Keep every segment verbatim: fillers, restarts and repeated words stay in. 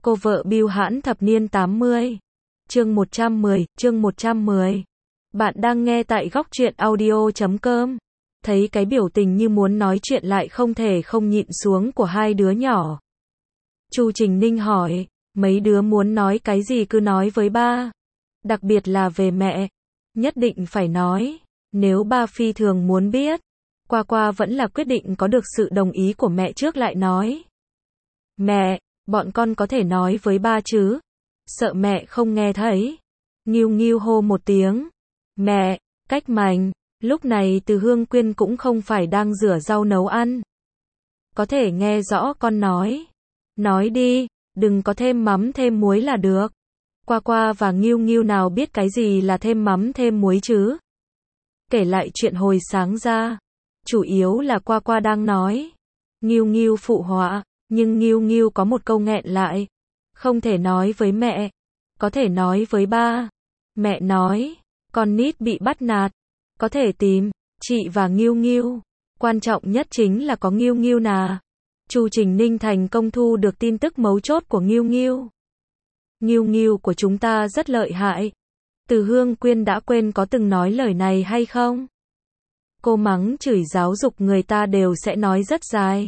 Cô vợ bưu hãn thập niên tám mươi. Chương một trăm mười, chương một trăm mười. Bạn đang nghe tại góc truyện audio chấm com. Thấy cái biểu tình như muốn nói chuyện lại không thể không nhịn xuống của hai đứa nhỏ. Chu Trình Ninh hỏi, mấy đứa muốn nói cái gì cứ nói với ba. Đặc biệt là về mẹ. Nhất định phải nói. Nếu ba phi thường muốn biết. Qua qua vẫn là quyết định có được sự đồng ý của mẹ trước lại nói. Mẹ, bọn con có thể nói với ba chứ? Sợ mẹ không nghe thấy. Nghiêu nghiêu hô một tiếng. Mẹ, cách mành. Lúc này Từ Hương Quyên cũng không phải đang rửa rau nấu ăn. Có thể nghe rõ con nói. Nói đi, đừng có thêm mắm thêm muối là được. Qua qua và Nghiêu Nghiêu nào biết cái gì là thêm mắm thêm muối chứ? Kể lại chuyện hồi sáng ra. Chủ yếu là Qua qua đang nói. Nghiêu Nghiêu phụ họa, nhưng Nghiêu Nghiêu có một câu nghẹn lại. Không thể nói với mẹ. Có thể nói với ba. Mẹ nói, con nít bị bắt nạt. Có thể tìm, chị và Nghiêu Nghiêu. Quan trọng nhất chính là có Nghiêu Nghiêu nà. Chu Trình Ninh thành công thu được tin tức mấu chốt của Nghiêu Nghiêu. Nghiêu Nghiêu của chúng ta rất lợi hại. Từ Hương Quyên đã quên có từng nói lời này hay không? Cô mắng chửi giáo dục người ta đều sẽ nói rất dài.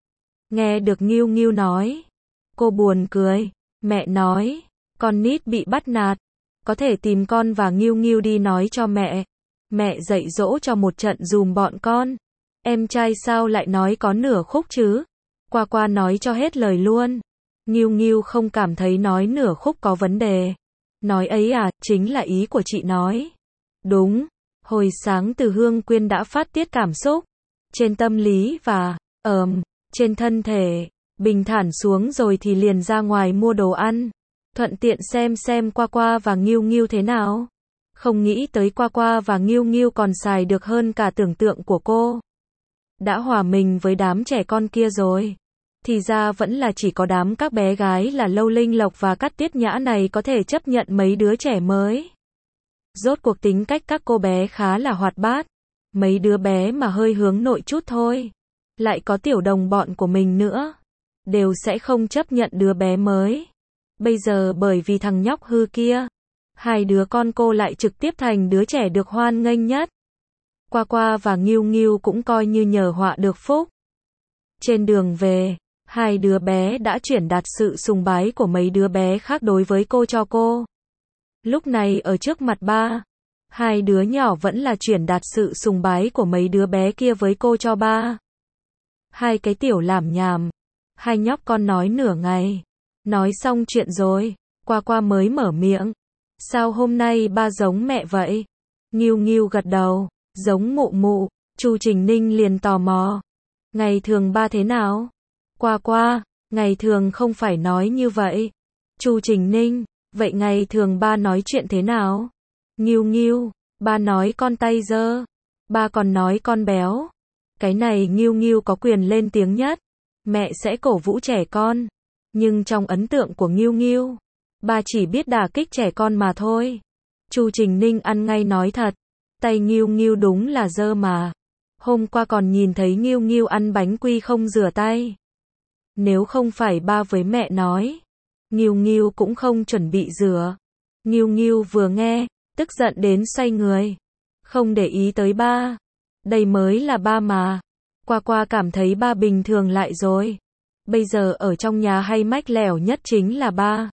Nghe được Nghiêu Nghiêu nói. Cô buồn cười. Mẹ nói, con nít bị bắt nạt. Có thể tìm con và Nghiêu Nghiêu đi nói cho mẹ. Mẹ dạy dỗ cho một trận dùm bọn con. Em trai sao lại nói có nửa khúc chứ? Qua qua nói cho hết lời luôn. Nghiêu Nghiêu không cảm thấy nói nửa khúc có vấn đề. Nói ấy à, chính là ý của chị nói. Đúng. Hồi sáng Từ Hương Quyên đã phát tiết cảm xúc. Trên tâm lý và, ờm, trên thân thể. Bình thản xuống rồi thì liền ra ngoài mua đồ ăn. Thuận tiện xem xem Qua qua và Nghiêu Nghiêu thế nào. Không nghĩ tới Qua qua và Nghiêu Nghiêu còn xài được hơn cả tưởng tượng của cô. Đã hòa mình với đám trẻ con kia rồi. Thì ra vẫn là chỉ có đám các bé gái là Lâu Linh Lộc và Cát Tiết Nhã này có thể chấp nhận mấy đứa trẻ mới. Rốt cuộc tính cách các cô bé khá là hoạt bát. Mấy đứa bé mà hơi hướng nội chút thôi. Lại có tiểu đồng bọn của mình nữa. Đều sẽ không chấp nhận đứa bé mới. Bây giờ bởi vì thằng nhóc hư kia. Hai đứa con cô lại trực tiếp thành đứa trẻ được hoan nghênh nhất. Qua qua và Nghiêu Nghiêu cũng coi như nhờ họa được phúc. Trên đường về, hai đứa bé đã chuyển đạt sự sùng bái của mấy đứa bé khác đối với cô cho cô. Lúc này ở trước mặt ba, hai đứa nhỏ vẫn là chuyển đạt sự sùng bái của mấy đứa bé kia với cô cho ba. Hai cái tiểu làm nhảm. Hai nhóc con nói nửa ngày. Nói xong chuyện rồi, Qua qua mới mở miệng. Sao hôm nay ba giống mẹ vậy? Nghiêu Nghiêu gật đầu, giống mụ mụ. Chu Trình Ninh liền tò mò. Ngày thường ba thế nào? Qua qua, ngày thường không phải nói như vậy. Chu Trình Ninh, vậy ngày thường ba nói chuyện thế nào? Nghiêu Nghiêu, ba nói con tay dơ. Ba còn nói con béo. Cái này Nghiêu Nghiêu có quyền lên tiếng nhất. Mẹ sẽ cổ vũ trẻ con. Nhưng trong ấn tượng của Nghiêu Nghiêu, ba chỉ biết đả kích trẻ con mà thôi. Chu Trình Ninh ăn ngay nói thật. Tay Nghiêu Nghiêu đúng là dơ mà. Hôm qua còn nhìn thấy Nghiêu Nghiêu ăn bánh quy không rửa tay. Nếu không phải ba với mẹ nói, Nghiêu Nghiêu cũng không chuẩn bị rửa. Nghiêu Nghiêu vừa nghe, tức giận đến xoay người. Không để ý tới ba. Đây mới là ba mà. Qua qua cảm thấy ba bình thường lại rồi. Bây giờ ở trong nhà hay mách lẻo nhất chính là ba.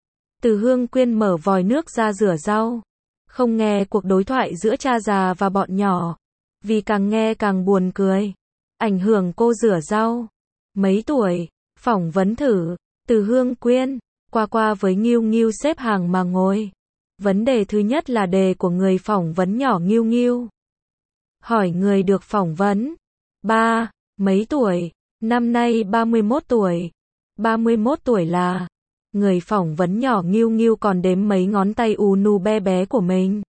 Từ Hương Quyên mở vòi nước ra rửa rau. Không nghe cuộc đối thoại giữa cha già và bọn nhỏ. Vì càng nghe càng buồn cười. Ảnh hưởng cô rửa rau. Mấy tuổi, phỏng vấn thử. Từ Hương Quyên, Qua qua với Nghiêu Nghiêu xếp hàng mà ngồi. Vấn đề thứ nhất là đề của người phỏng vấn nhỏ Nghiêu Nghiêu. Hỏi người được phỏng vấn. Ba, mấy tuổi? Năm nay ba mươi mốt tuổi. ba mươi mốt tuổi là. Người phỏng vấn nhỏ Nghiêu Nghiêu còn đếm mấy ngón tay ù nù bé bé của mình.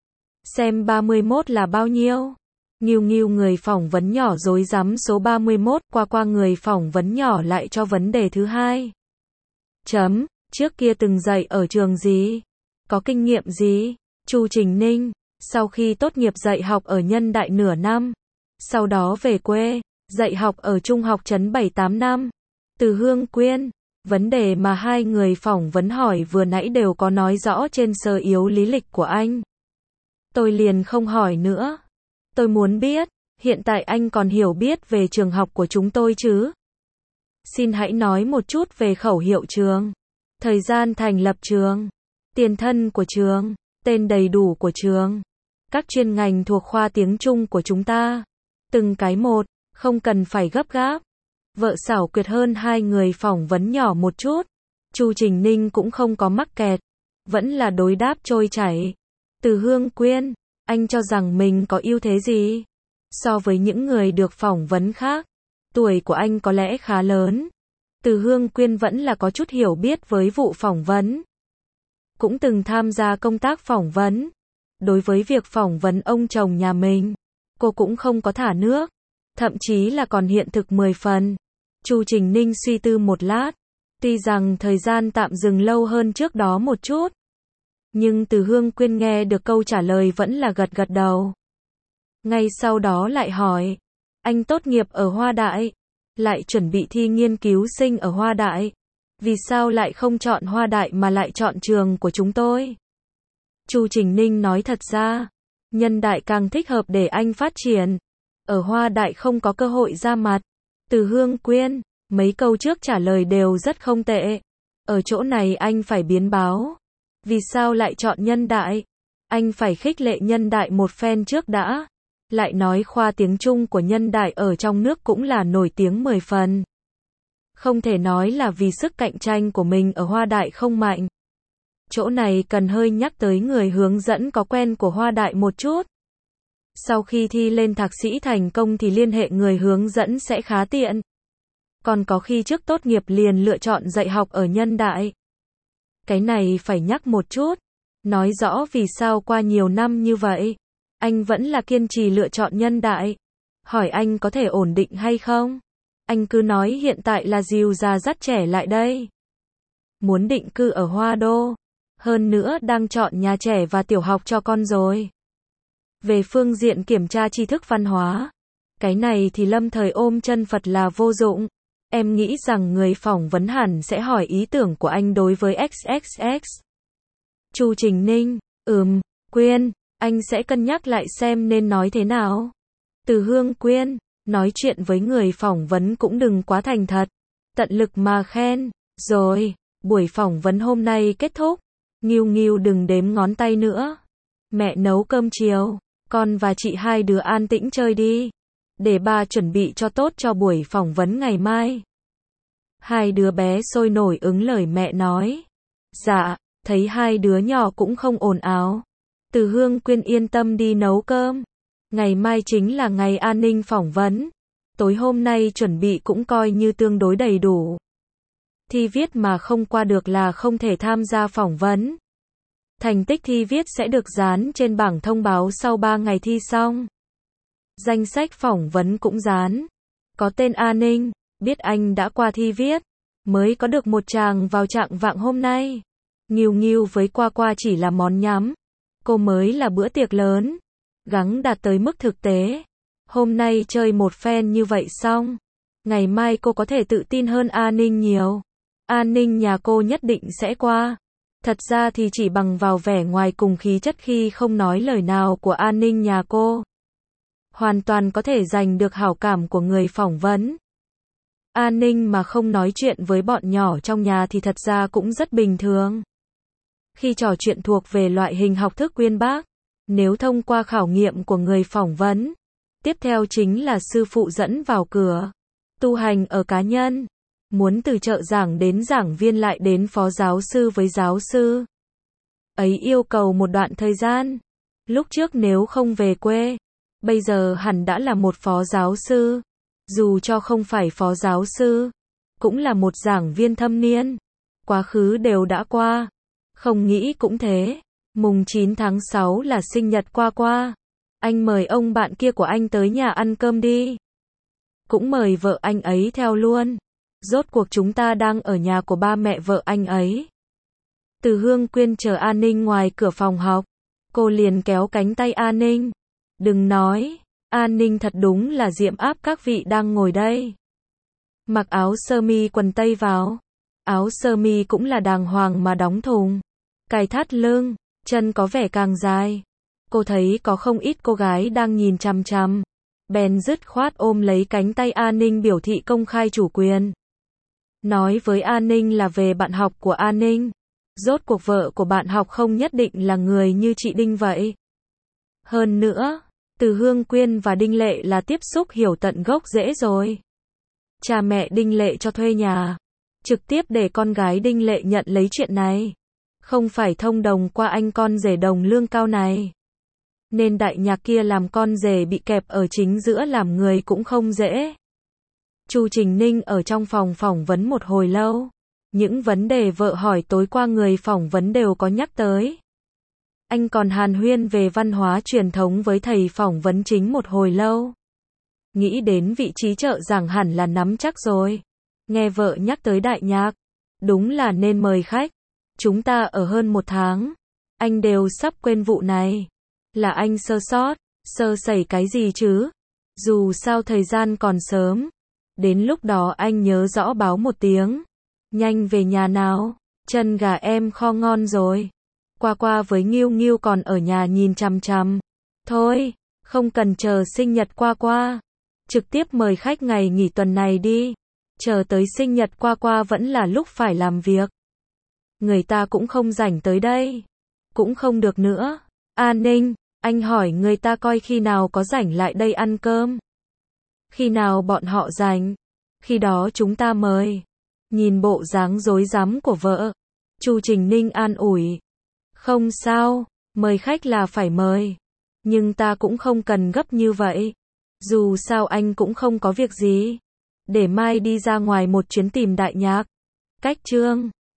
Xem ba mươi mốt là bao nhiêu? Nghiêu Nghiêu người phỏng vấn nhỏ rối rắm số ba mươi mốt. Qua qua người phỏng vấn nhỏ lại cho vấn đề thứ hai. Chấm, trước kia từng dạy ở trường gì? Có kinh nghiệm gì? Chu Trình Ninh, sau khi tốt nghiệp dạy học ở Nhân Đại nửa năm. Sau đó về quê, dạy học ở trung học trấn bảy tám năm. Từ Hương Quyên, Vấn đề mà hai người phỏng vấn hỏi vừa nãy đều có nói rõ trên sơ yếu lý lịch của anh. Tôi liền không hỏi nữa. Tôi muốn biết, hiện tại anh còn hiểu biết về trường học của chúng tôi chứ? Xin hãy nói một chút về khẩu hiệu trường, thời gian thành lập trường, tiền thân của trường, tên đầy đủ của trường, các chuyên ngành thuộc khoa tiếng Trung của chúng ta. Từng cái một, không cần phải gấp gáp. Vợ xảo quyệt hơn hai người phỏng vấn nhỏ một chút. Chu Trình Ninh cũng không có mắc kẹt, vẫn là đối đáp trôi chảy. Từ Hương Quyên, anh cho rằng mình có ưu thế gì so với những người được phỏng vấn khác? Tuổi của anh có lẽ khá lớn. Từ Hương Quyên vẫn là có chút hiểu biết với vụ phỏng vấn. Cũng từng tham gia công tác phỏng vấn. Đối với việc phỏng vấn ông chồng nhà mình, cô cũng không có thả nước, thậm chí là còn hiện thực mười phần. Chu Trình Ninh suy tư một lát, tuy rằng thời gian tạm dừng lâu hơn trước đó một chút, nhưng Từ Hương Quyên nghe được câu trả lời vẫn là gật gật đầu. Ngay sau đó lại hỏi, anh tốt nghiệp ở Hoa Đại, lại chuẩn bị thi nghiên cứu sinh ở Hoa Đại, vì sao lại không chọn Hoa Đại mà lại chọn trường của chúng tôi? Chu Trình Ninh nói thật ra, Nhân Đại càng thích hợp để anh phát triển. Ở Hoa Đại không có cơ hội ra mặt. Từ Hương Quyên, mấy câu trước trả lời đều rất không tệ. Ở chỗ này anh phải biến báo. Vì sao lại chọn Nhân Đại? Anh phải khích lệ Nhân Đại một phen trước đã. Lại nói khoa tiếng Trung của Nhân Đại ở trong nước cũng là nổi tiếng mười phần. Không thể nói là vì sức cạnh tranh của mình ở Hoa Đại không mạnh. Chỗ này cần hơi nhắc tới người hướng dẫn có quen của Hoa Đại một chút. Sau khi thi lên thạc sĩ thành công thì liên hệ người hướng dẫn sẽ khá tiện. Còn có khi trước tốt nghiệp liền lựa chọn dạy học ở Nhân Đại. Cái này phải nhắc một chút. Nói rõ vì sao qua nhiều năm như vậy, anh vẫn là kiên trì lựa chọn Nhân Đại. Hỏi anh có thể ổn định hay không? Anh cứ nói hiện tại là dìu già dắt trẻ lại đây. Muốn định cư ở Hoa Đô. Hơn nữa đang chọn nhà trẻ và tiểu học cho con rồi. Về phương diện kiểm tra tri thức văn hóa, cái này thì lâm thời ôm chân Phật là vô dụng. Em nghĩ rằng người phỏng vấn hẳn sẽ hỏi ý tưởng của anh đối với ích ích ích. Chu Trình Ninh, ừm, Quyên, anh sẽ cân nhắc lại xem nên nói thế nào. Từ Hương Quyên, nói chuyện với người phỏng vấn cũng đừng quá thành thật, tận lực mà khen. Rồi, buổi phỏng vấn hôm nay kết thúc. Nghiêu Nghiêu đừng đếm ngón tay nữa. Mẹ nấu cơm chiều, con và chị hai đứa an tĩnh chơi đi. Để ba chuẩn bị cho tốt cho buổi phỏng vấn ngày mai. Hai đứa bé sôi nổi ứng lời mẹ nói. Dạ, thấy hai đứa nhỏ cũng không ồn ào. Từ Hương Quyên yên tâm đi nấu cơm. Ngày mai chính là ngày an ninh phỏng vấn. Tối hôm nay chuẩn bị cũng coi như tương đối đầy đủ. Thi viết mà không qua được là không thể tham gia phỏng vấn. Thành tích thi viết sẽ được dán trên bảng thông báo sau ba ngày thi xong. Danh sách phỏng vấn cũng dán. Có tên An Ninh, biết anh đã qua thi viết, mới có được một chàng vào trạng vạng hôm nay. Nghiêu Nghiêu với Qua Qua chỉ là món nhắm. Cô mới là bữa tiệc lớn. Gắng đạt tới mức thực tế. Hôm nay chơi một phen như vậy xong. Ngày mai cô có thể tự tin hơn An Ninh nhiều. An Ninh nhà cô nhất định sẽ qua. Thật ra thì chỉ bằng vào vẻ ngoài cùng khí chất khi không nói lời nào của An Ninh nhà cô, hoàn toàn có thể giành được hảo cảm của người phỏng vấn. An Ninh mà không nói chuyện với bọn nhỏ trong nhà thì thật ra cũng rất bình thường. Khi trò chuyện thuộc về loại hình học thức uyên bác, nếu thông qua khảo nghiệm của người phỏng vấn, tiếp theo chính là sư phụ dẫn vào cửa. Tu hành ở cá nhân. Muốn từ trợ giảng đến giảng viên lại đến phó giáo sư với giáo sư. Ấy yêu cầu một đoạn thời gian. Lúc trước nếu không về quê, bây giờ hẳn đã là một phó giáo sư. Dù cho không phải phó giáo sư, cũng là một giảng viên thâm niên. Quá khứ đều đã qua. Không nghĩ cũng thế. Mùng chín tháng sáu là sinh nhật Qua Qua. Anh mời ông bạn kia của anh tới nhà ăn cơm đi. Cũng mời vợ anh ấy theo luôn. Rốt cuộc chúng ta đang ở nhà của ba mẹ vợ anh ấy. Từ Hương Quyên chờ An Ninh ngoài cửa phòng học. Cô liền kéo cánh tay An Ninh. Đừng nói, An Ninh thật đúng là diệm áp các vị đang ngồi đây. Mặc áo sơ mi quần tây vào. áo sơ mi cũng là đàng hoàng mà đóng thùng. Cài thắt lưng, chân có vẻ càng dài. Cô thấy có không ít cô gái đang nhìn chằm chằm. Bèn dứt khoát ôm lấy cánh tay A Ninh biểu thị công khai chủ quyền. Nói với A Ninh là về bạn học của A Ninh. Rốt cuộc vợ của bạn học không nhất định là người như chị Đinh vậy. Hơn nữa, Từ Hương Quyên và Đinh Lệ là tiếp xúc hiểu tận gốc rễ rồi. Cha mẹ Đinh Lệ cho thuê nhà, trực tiếp để con gái Đinh Lệ nhận lấy chuyện này. Không phải thông đồng qua anh con rể đồng lương cao này. Nên đại nhạc kia làm con rể bị kẹp ở chính giữa làm người cũng không dễ. Chu Trình Ninh ở trong phòng phỏng vấn một hồi lâu. Những vấn đề vợ hỏi tối qua người phỏng vấn đều có nhắc tới. Anh còn hàn huyên về văn hóa truyền thống với thầy phỏng vấn chính một hồi lâu. Nghĩ đến vị trí trợ giảng hẳn là nắm chắc rồi. Nghe vợ nhắc tới đại nhạc. Đúng là nên mời khách. Chúng ta ở hơn một tháng. Anh đều sắp quên vụ này. Là anh sơ sót, sơ sẩy cái gì chứ? Dù sao thời gian còn sớm. Đến lúc đó anh nhớ rõ báo một tiếng. Nhanh về nhà nào. Chân gà em kho ngon rồi. Qua qua với Nghiêu Nghiêu còn ở nhà nhìn chằm chằm. Thôi, không cần chờ sinh nhật qua qua. Trực tiếp mời khách ngày nghỉ tuần này đi. Chờ tới sinh nhật qua qua vẫn là lúc phải làm việc. Người ta cũng không rảnh tới đây. Cũng không được nữa. A Ninh, anh hỏi người ta coi khi nào có rảnh lại đây ăn cơm. Khi nào bọn họ rảnh. Khi đó chúng ta mời. Nhìn bộ dáng rối rắm của vợ. Chu Trình Ninh an ủi. Không sao, mời khách là phải mời. Nhưng ta cũng không cần gấp như vậy. Dù sao anh cũng không có việc gì. Để mai đi ra ngoài một chuyến tìm đại nhạc. Cách chương